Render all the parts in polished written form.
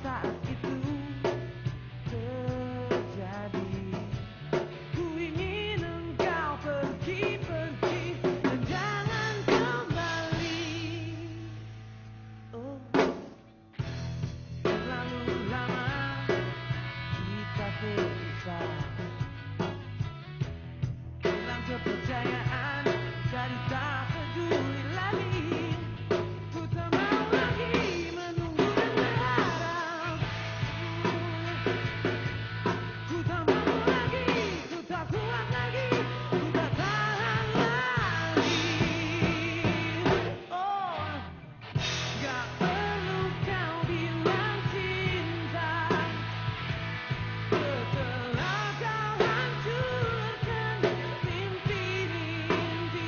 saat itu terjadi. Ku ingin engkau pergi dan jangan kembali. Oh, terlalu lama kita berpisah, hilang kepercayaan dan tak peduli lagi. Ku tak mau lagi menunggu dan berharap. Ku tak mau lagi, ku tak kuat lagi, ku tak tahan lagi. Oh, gak perlu kau bilang cinta setelah kau hancurkan mimpi-mimpi.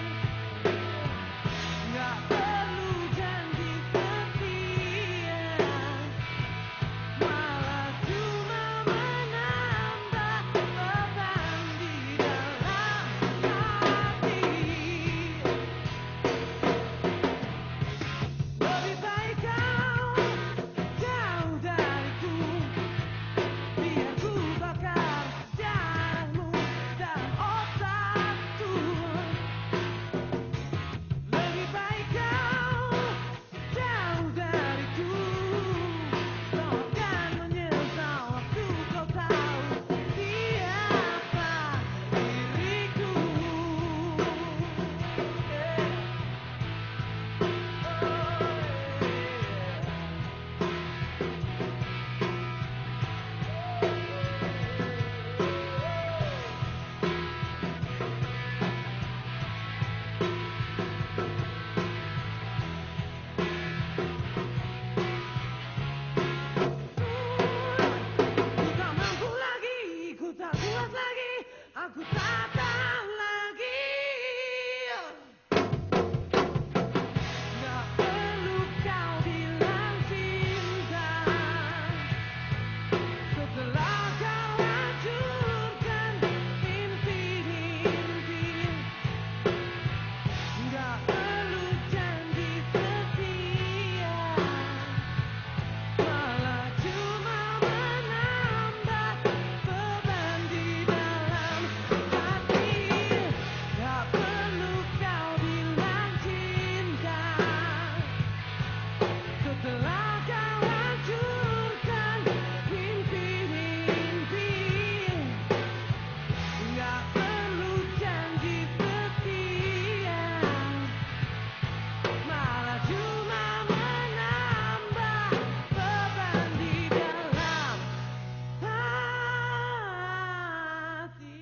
Gak perlu janji setia, malah cuma menambah beban di dalam hati. Lebih baik kau jauh dariku, biar ku bakar darahmu dan otakku. Lebih baik kau jauh dariku, kau akan menyesal waktu kau tahu siapa diriku. Ku tak mampu lagi, ku tak kuat lagi, aku tak tahan lagi. Gak perlu kau bilang cinta setelah kau hancurkan mimpi-mimpi. Gak perlu janji setia, malah cuma menambah beban di dalam hati. Gak perlu kau bilang cinta setelah kau hancurkan mimpi-mimpi. Gak perlu janji setia, malah cuma menambah beban di dalam hati.